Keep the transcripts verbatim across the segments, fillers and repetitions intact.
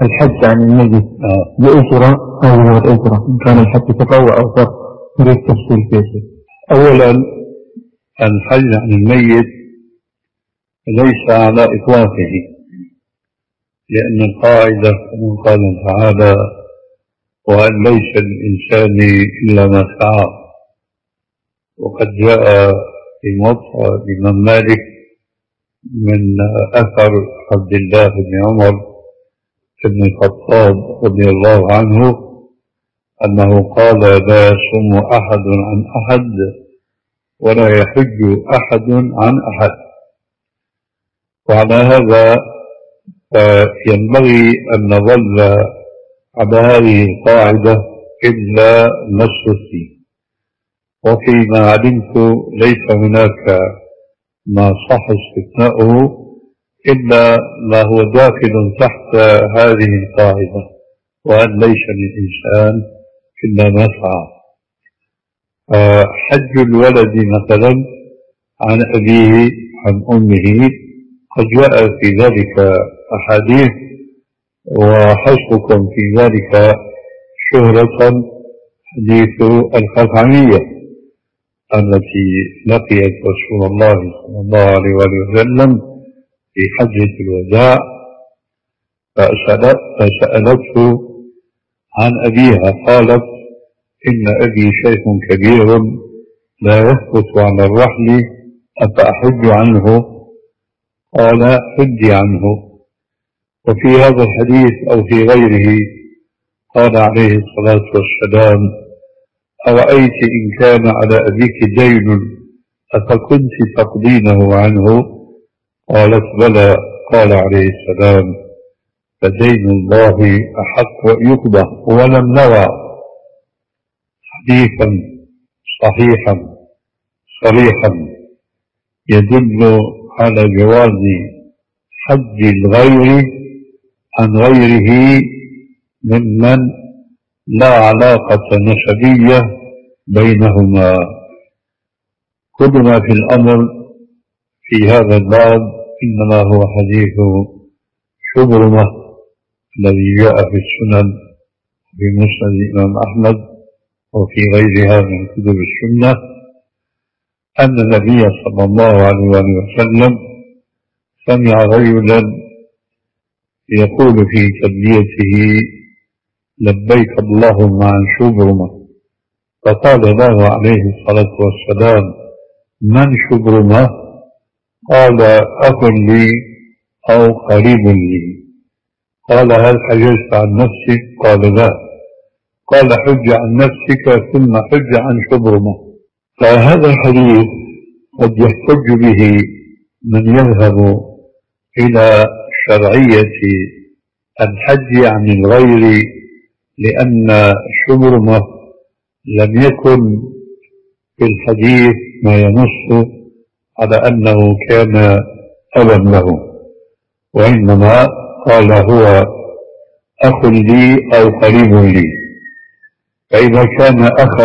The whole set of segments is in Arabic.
الحج عن الميت بأجرة أو غير أجرة، إن كان الحج تطوع أو فرض، نريد تفصيل فيه. أولا الحج عن الميت ليس على إطلاقه، لأن القاعدة كما قال تعالى: وأن ليس للإنسان إلا ما سعى. وقد جاء في موطأ الإمام مالك من أثر عبد الله بن عمر بن الخطاب رضي الله عنه أنه قال: لا يصوم أحد عن أحد ولا يحج أحد عن أحد. وعلى هذا ينبغي أن نظل على هذه القاعدة إلا نستثني، وفيما علمت ليس هناك ما صح استثناؤه إلا ما هو داخل تحت هذه القاعدة: وأن ليس للإنسان إلا ما سعى. حج الولد مثلا عن أبيه عن أمه قد جاء في ذلك أحاديث، وحسبكم في ذلك شهرة حديث الخثعمية التي لقيت رسول الله صلى الله عليه وسلم في حجة الوداع، فسألته عن أبيها قالت: إن أبي شيخ كبير لا يثبت على الرحل، أفأحج عنه؟ قال: حج عنه. وفي هذا الحديث أو في غيره قال عليه الصلاة والسلام: أرأيت إن كان على أبيك دين أفكنت تقضينه عنه؟ قالت: بلى. قال عليه السلام: فدين الله أحق أن يقضى. ولم نرى حديثا صحيحا صريحا يدل على جواز حج الغير عن غيره ممن لا علاقة نسبية بينهما. كل ما في الأمر في هذا الباب إنما هو حديث شبرمة الذي جاء في السنن في مسند الإمام أحمد وفي غيرها من كتب السنة، أن النبي صلى الله عليه وسلم سمع رجلا يقول في تلبيته: لبيك اللهم عن شبرمة. فقال له عليه الصلاة والسلام: من شبرمة؟ قال: أخ لي أو قريب لي. قال: هل حجزت عن نفسك؟ قال: لا. قال: حج عن نفسك ثم حج عن شبرمة. فهذا الحديث قد يحتج به من يذهب إلى شرعية الحج عن الغير، لأن شبرمة لم يكن في الحديث ما ينص على أنه كان أبا له، وإنما قال: هو أخ لي أو قريب لي. فإذا كان أخا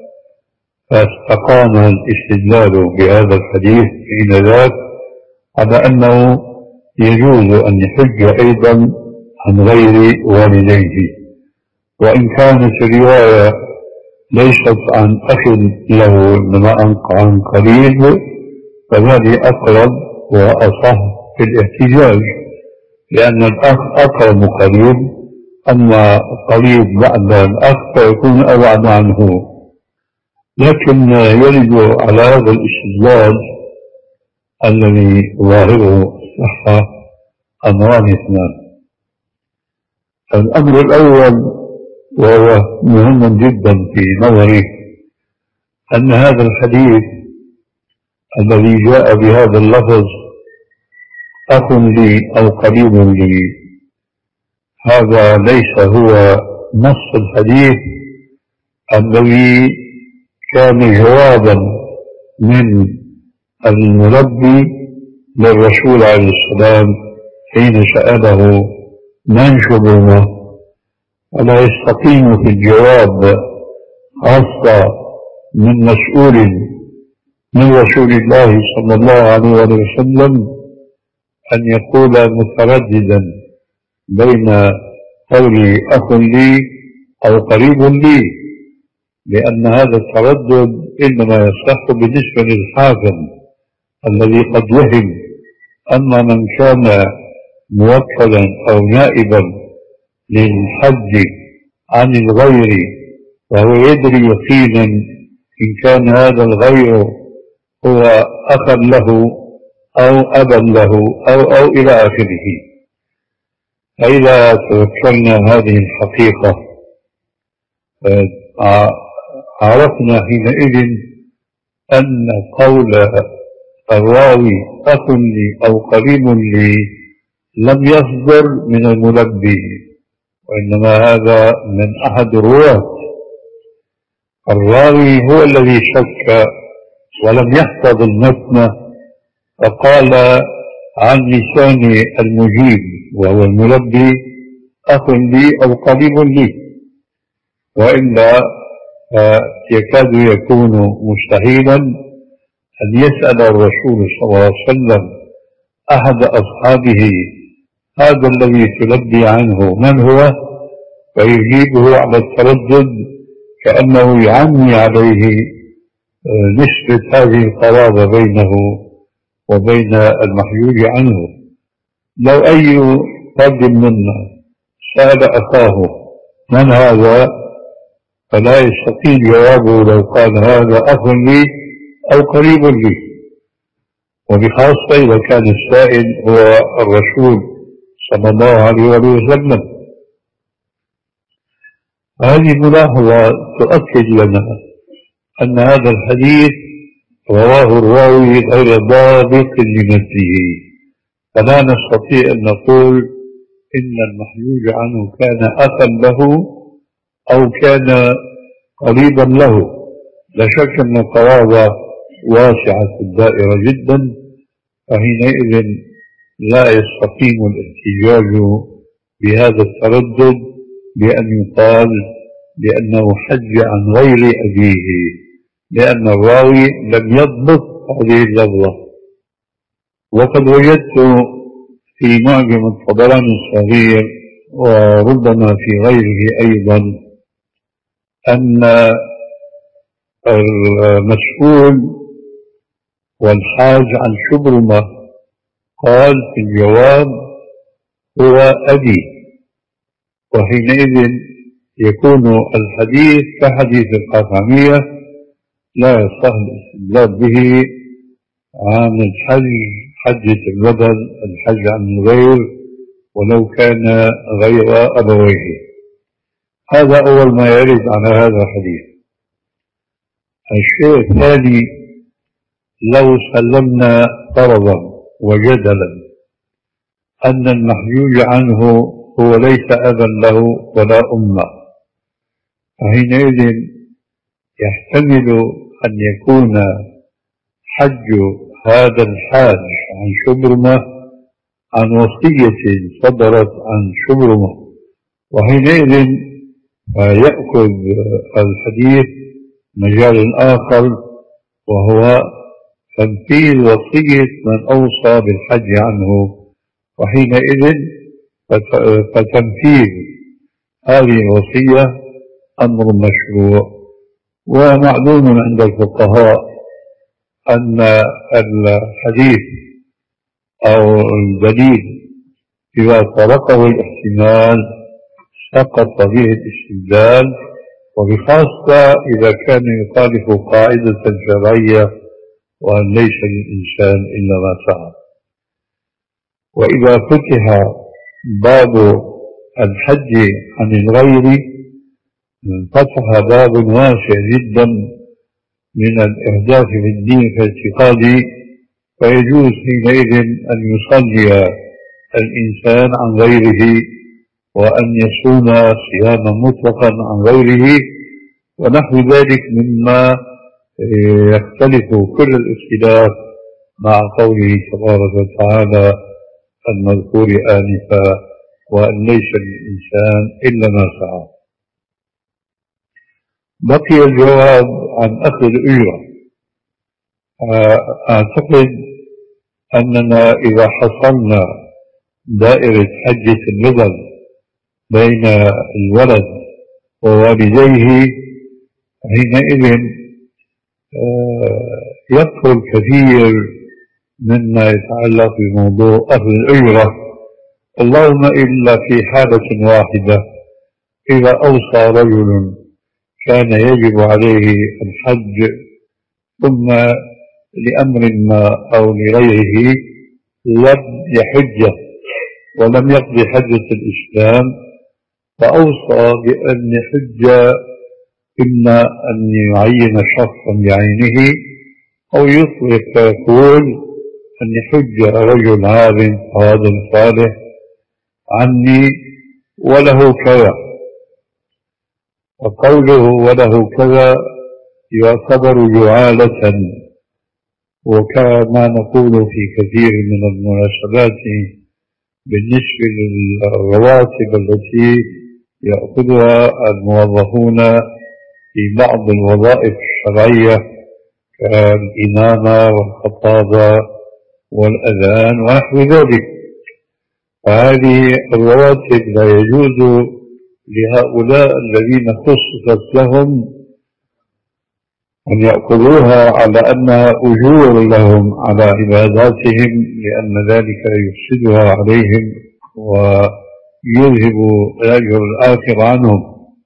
فاستقام الاستدلال بهذا الحديث حين ذاك على أنه يجوز أن يحج أيضا عن غير والديه. وإن كانت الرواية ليست عن أخ له إنما عن قريب، فهذه أقرب وأصح في الاحتجاج، لأن الأخ أقرب قريب، أما قريب بعد الأخ فيكون أبعد عنه. لكن يرد على هذا الاستدلال الذي ظاهره الصحة أمران اثنان. الأمر الأول وهو مهم جدا في نظري أن هذا الحديث الذي جاء بهذا اللفظ أخ لي أو قريب لي، هذا ليس هو نص الحديث الذي كان جوابا من المربي للرسول عليه السلام حين سأله: من شبرمة؟ ولا يستقيم في الجواب خاصة من مسؤول من رسول الله صلى الله عليه وسلم أن يقول مترددا بين قولي أخ لي أو قريب لي، لأن هذا التردد إنما يصح بالنسبة للحاكم الذي قد وهم أن من كان موكلا أو نائبا للحج عن الغير وهو يدري يقينا إن كان هذا الغير هو أخا له أو أبا له أو أو إلى آخره. فإذا تذكرنا هذه الحقيقة عرفنا حينئذ أن قول الراوي أخ لي أو قريب لي لم يصدر من الملبي، وإنما هذا من أحد الرواة. الراوي هو الذي شك ولم يحفظ المتن فقال عن لسان المجيب وهو الملبي أخ لي أو قريب لي، وإلا يكاد يكون مستحيلا أن يسأل الرسول صلى الله عليه وسلم أحد أصحابه هذا الذي تلبي عنه من هو، فيجيبه على التردد كأنه يعني عليه نسبة هذه القرابة بينه وبين المحجوج عنه. لو أي رجل منا سأل أخاه من هذا فلا يستطيع جوابه لو قال هذا أخ لي أو قريب لي، وبخاصة إذا كان السائل هو الرسول صلى الله عليه وسلم. هذه ملاحظة تؤكد لنا أن هذا الحديث رواه الراوي غير ضابط لنفسه، فلا نستطيع أن نقول إن المحجوج عنه كان أخا له أو كان قريبا له. لا شك أن القرابة واسعة الدائرة جدا، فحينئذ لا يستقيم الاحتجاج بهذا التردد بأن يقال بأنه حج عن غير أبيه، لأن الراوي لم يضبط هذه اللفظة. وقد وجدت في معجم الطبراني الصغير وربما في غيره أيضا أن المسؤول والحاج عن شبرمة قال في الجواب هو أبي، وحينئذ يكون الحديث كحديث الخاتمية لا يصح الاستدلال به عن الحج حجة البدن الحج عن الغير ولو كان غير أبويه. هذا أول ما يرد على هذا الحديث. الشيء الثاني، لو سلمنا فرضا وجدلا أن المحجوج عنه هو ليس أبا له ولا أمه، فحينئذ يحتمل أن يكون حج هذا الحاج عن شبرمة عن وصية صدرت عن شبرمة، وحينئذ يأخذ الحديث مجال آخر وهو تنفيذ وصية من أوصى بالحج عنه، وحينئذ فتنفيذ هذه الوصية أمر مشروع. ومعلوم عند الفقهاء أن الحديث أو الدليل إذا طرقه الاحتمال سقط به الاستدلال، وبخاصة إذا كان يخالف قاعدة شرعية وأن ليس للإنسان إلا ما سعى. وإذا فتح باب الحج عن الغير فتح باب واسع جدا من الإحداث في الدين في اعتقادي، فيجوز حينئذ أن يصلي الإنسان عن غيره وأن يصوم صياما مطلقا عن غيره ونحو ذلك مما يختلف كل الاختلاف مع قوله تبارك وتعالى المذكور آنفا وأن ليس للإنسان إلا ما سعى. بقي الجواب عن أخذ الأجرة. أعتقد أننا إذا حصلنا دائرة حجة البدن بين الولد ووالديه حينئذ يدخل كثير مما يتعلق بموضوع أخذ الأجرة، اللهم إلا في حالة واحدة، إذا أوصى رجل كان يجب عليه الحج ثم لأمر ما أو لغيره لم يحج ولم يقضي حجة الإسلام، فأوصى بأن يحج إما أن يعين شخصا بعينه أو يطلق يقول أن يحج رجل عالم هذا صالح عني وله كذا، وقوله وله كذا يعتبر جعالة، وكما نقول في كثير من المناسبات بالنسبة للرواتب التي يأخذها الموظفون في بعض الوظائف الشرعية كالإمامة والخطابة والأذان ونحو ذلك، فهذه الرواتب لا يجوز لهؤلاء الذين خصصت لهم أن يأخذوها على أنها أجور لهم على عباداتهم، لأن ذلك يفسدها عليهم ويذهب الأجر الآخر عنهم،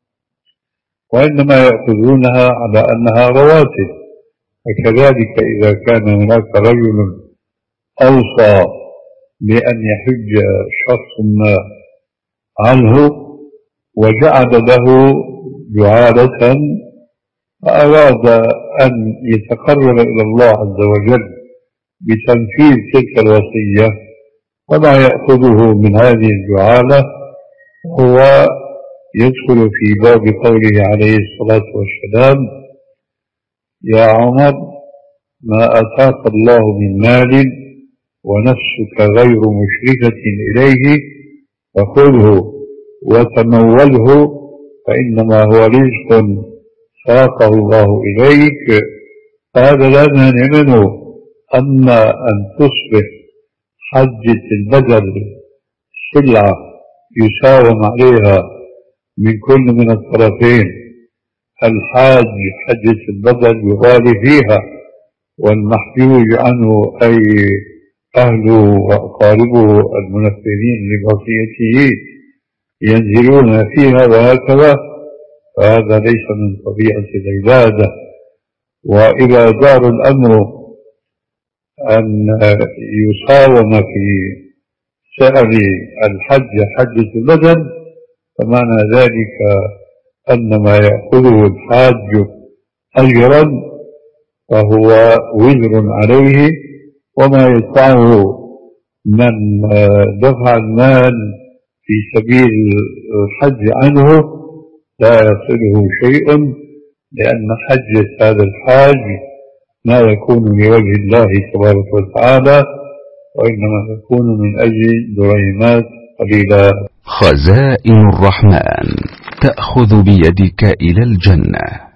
وإنما يأخذونها على أنها رواتب. وكذلك إذا كان هناك رجل أوصى بأن يحج شخص ما عنه وجعل له جعالة فأراد أن يتقرب إلى الله عز وجل بتنفيذ تلك الوصية، وما يأخذه من هذه الجعالة هو يدخل في باب قوله عليه الصلاة والسلام: يا عمر ما أتاك الله من مال ونفسك غير مشركة إليه فخذه وتموله فإنما هو رزق ساقه الله إليك. هذا لا مانع منه، أما أن تصبح حجة البدل سلعة يساوم عليها من كل من الطرفين، الحاج حجة البدل يغالي فيها، والمحجوج عنه أي أهله وأقاربه المنفذين لوصيته ينزلون فيها وهكذا، فهذا ليس من طبيعة العبادة. وإذا دار الأمر أن يساوم في سعر الحج حجة البدن، فمعنى ذلك أن ما يأخذه الحاج أجرا فهو وزر عليه، وما يدفعه من دفع المال في سبيل الحج عنه لا يصله شيء، لأن حجة هذا الحاج ما يكون لوجه الله تبارك وتعالى، وإنما يكون من أجل دريمات قليلة. خزائن الرحمن تأخذ بيدك إلى الجنة.